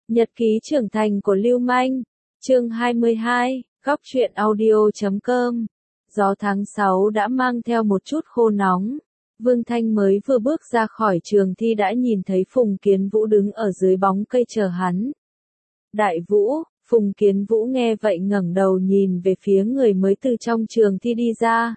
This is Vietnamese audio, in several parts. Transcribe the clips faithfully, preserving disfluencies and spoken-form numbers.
Nhật ký trưởng thành của Lưu Manh, chương hai mươi hai, góc truyện audio chấm com. Gió tháng sáu đã mang theo một chút khô nóng. Vương Thanh mới vừa bước ra khỏi trường thi đã nhìn thấy Phùng Kiến Vũ đứng ở dưới bóng cây chờ hắn. Đại Vũ, Phùng Kiến Vũ nghe vậy ngẩng đầu nhìn về phía người mới từ trong trường thi đi ra.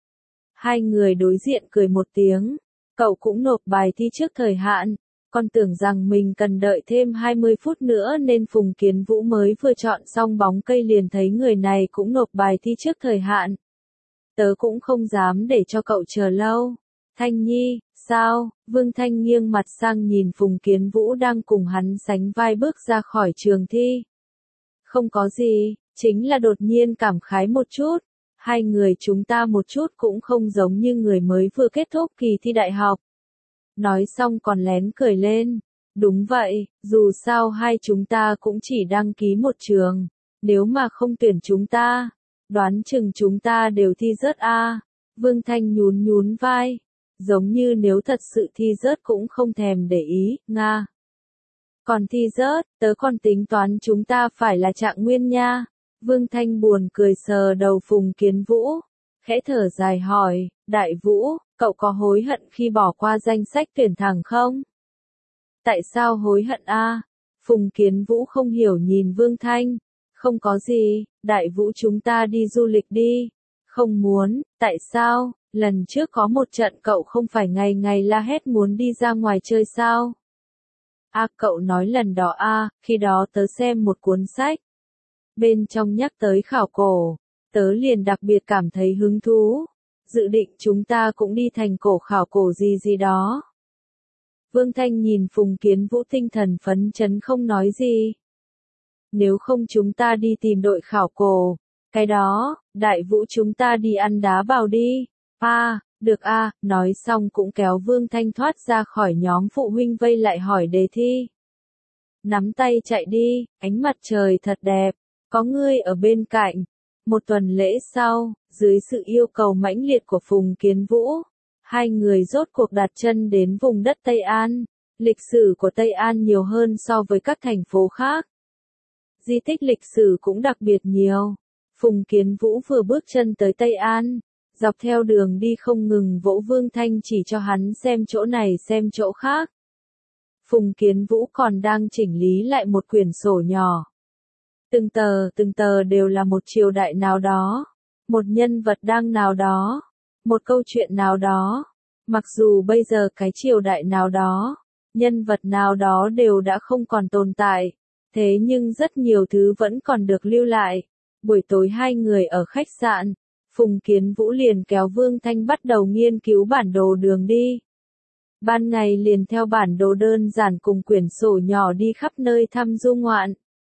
Hai người đối diện cười một tiếng. Cậu cũng nộp bài thi trước thời hạn. Con tưởng rằng mình cần đợi thêm hai mươi phút nữa nên Phùng Kiến Vũ mới vừa chọn xong bóng cây liền thấy người này cũng nộp bài thi trước thời hạn. Tớ cũng không dám để cho cậu chờ lâu. Thanh Nhi, sao? Vương Thanh nghiêng mặt sang nhìn Phùng Kiến Vũ đang cùng hắn sánh vai bước ra khỏi trường thi. Không có gì, chính là đột nhiên cảm khái một chút. Hai người chúng ta một chút cũng không giống như người mới vừa kết thúc kỳ thi đại học. Nói xong còn lén cười lên. Đúng vậy, dù sao hai chúng ta cũng chỉ đăng ký một trường. Nếu mà không tuyển chúng ta, đoán chừng chúng ta đều thi rớt a. Vương Thanh nhún nhún vai. Giống như nếu thật sự thi rớt cũng không thèm để ý, nga. Còn thi rớt, tớ còn tính toán chúng ta phải là trạng nguyên nha. Vương Thanh buồn cười sờ đầu Phùng Kiến Vũ. Khẽ thở dài hỏi, Đại Vũ, cậu có hối hận khi bỏ qua danh sách tuyển thẳng không? Tại sao hối hận a? Phùng Kiến Vũ không hiểu nhìn Vương Thanh. Không có gì, Đại Vũ chúng ta đi du lịch đi. Không muốn, tại sao? Lần trước có một trận cậu không phải ngày ngày la hét muốn đi ra ngoài chơi sao? A cậu nói lần đó a, khi đó tớ xem một cuốn sách. Bên trong nhắc tới khảo cổ, tớ liền đặc biệt cảm thấy hứng thú. Dự định chúng ta cũng đi thành cổ khảo cổ gì gì đó. Vương Thanh nhìn Phùng Kiến Vũ tinh thần phấn chấn không nói gì. Nếu không chúng ta đi tìm đội khảo cổ. Cái đó, Đại Vũ chúng ta đi ăn đá bào đi. À, được a, à, nói xong cũng kéo Vương Thanh thoát ra khỏi nhóm phụ huynh vây lại hỏi đề thi. Nắm tay chạy đi, ánh mặt trời thật đẹp, có ngươi ở bên cạnh. Một tuần lễ sau, dưới sự yêu cầu mãnh liệt của Phùng Kiến Vũ, hai người rốt cuộc đặt chân đến vùng đất Tây An. Lịch sử của Tây An nhiều hơn so với các thành phố khác. Di tích lịch sử cũng đặc biệt nhiều. Phùng Kiến Vũ vừa bước chân tới Tây An, dọc theo đường đi không ngừng vỗ Vương Thanh chỉ cho hắn xem chỗ này xem chỗ khác. Phùng Kiến Vũ còn đang chỉnh lý lại một quyển sổ nhỏ. Từng tờ, từng tờ đều là một triều đại nào đó, một nhân vật đang nào đó, một câu chuyện nào đó. Mặc dù bây giờ cái triều đại nào đó, nhân vật nào đó đều đã không còn tồn tại, thế nhưng rất nhiều thứ vẫn còn được lưu lại. Buổi tối hai người ở khách sạn, Phùng Kiến Vũ liền kéo Vương Thanh bắt đầu nghiên cứu bản đồ đường đi. Ban ngày liền theo bản đồ đơn giản cùng quyển sổ nhỏ đi khắp nơi thăm du ngoạn.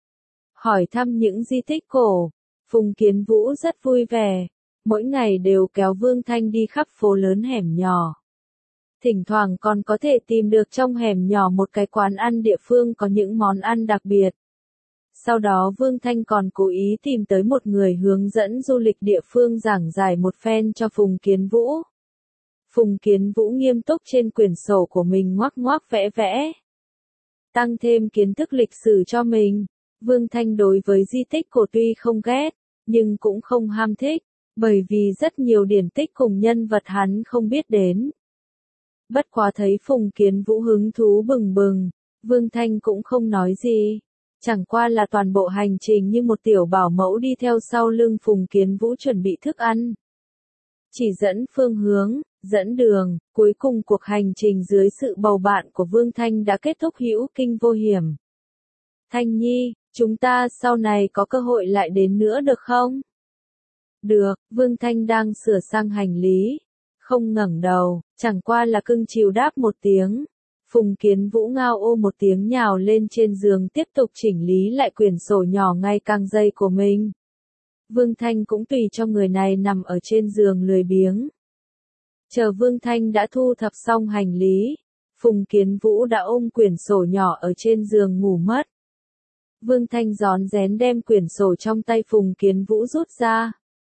Hỏi thăm những di tích cổ, Phùng Kiến Vũ rất vui vẻ, mỗi ngày đều kéo Vương Thanh đi khắp phố lớn hẻm nhỏ. Thỉnh thoảng còn có thể tìm được trong hẻm nhỏ một cái quán ăn địa phương có những món ăn đặc biệt. Sau đó Vương Thanh còn cố ý tìm tới một người hướng dẫn du lịch địa phương giảng giải một phen cho Phùng Kiến Vũ. Phùng Kiến Vũ nghiêm túc trên quyển sổ của mình ngoác ngoác vẽ vẽ. Tăng thêm kiến thức lịch sử cho mình. Vương Thanh đối với di tích cổ tuy không ghét, nhưng cũng không ham thích, bởi vì rất nhiều điển tích cùng nhân vật hắn không biết đến. Bất quá thấy Phùng Kiến Vũ hứng thú bừng bừng, Vương Thanh cũng không nói gì. Chẳng qua là toàn bộ hành trình như một tiểu bảo mẫu đi theo sau lưng Phùng Kiến Vũ chuẩn bị thức ăn. Chỉ dẫn phương hướng, dẫn đường, cuối cùng cuộc hành trình dưới sự bầu bạn của Vương Thanh đã kết thúc hữu kinh vô hiểm. Thanh Nhi, chúng ta sau này có cơ hội lại đến nữa được không? Được, Vương Thanh đang sửa sang hành lý. Không ngẩng đầu, chẳng qua là cưng chiều đáp một tiếng. Phùng Kiến Vũ ngao ô một tiếng nhào lên trên giường tiếp tục chỉnh lý lại quyển sổ nhỏ ngày càng dày của mình. Vương Thanh cũng tùy cho người này nằm ở trên giường lười biếng. Chờ Vương Thanh đã thu thập xong hành lý, Phùng Kiến Vũ đã ôm quyển sổ nhỏ ở trên giường ngủ mất. Vương Thanh rón rén đem quyển sổ trong tay Phùng Kiến Vũ rút ra.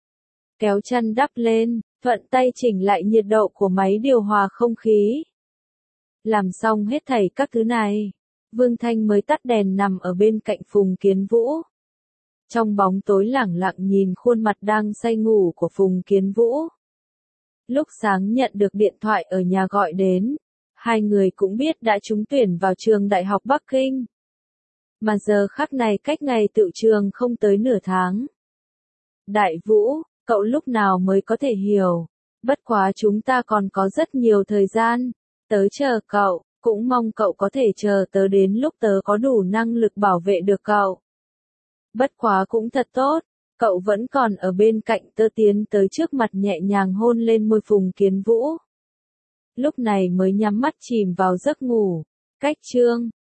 Kéo chăn đắp lên, thuận tay chỉnh lại nhiệt độ của máy điều hòa không khí. Làm xong hết thảy các thứ này, Vương Thanh mới tắt đèn nằm ở bên cạnh Phùng Kiến Vũ. Trong bóng tối lẳng lặng nhìn khuôn mặt đang say ngủ của Phùng Kiến Vũ. Lúc sáng nhận được điện thoại ở nhà gọi đến, hai người cũng biết đã trúng tuyển vào trường Đại học Bắc Kinh. Mà giờ khắc này cách ngày tự trường không tới nửa tháng. Đại Vũ, cậu lúc nào mới có thể hiểu, bất quá chúng ta còn có rất nhiều thời gian, tớ chờ cậu, cũng mong cậu có thể chờ tớ đến lúc tớ có đủ năng lực bảo vệ được cậu. Bất quá cũng thật tốt, cậu vẫn còn ở bên cạnh tớ, tiến tới trước mặt nhẹ nhàng hôn lên môi Phùng Kiến Vũ. Lúc này mới nhắm mắt chìm vào giấc ngủ. Cách chương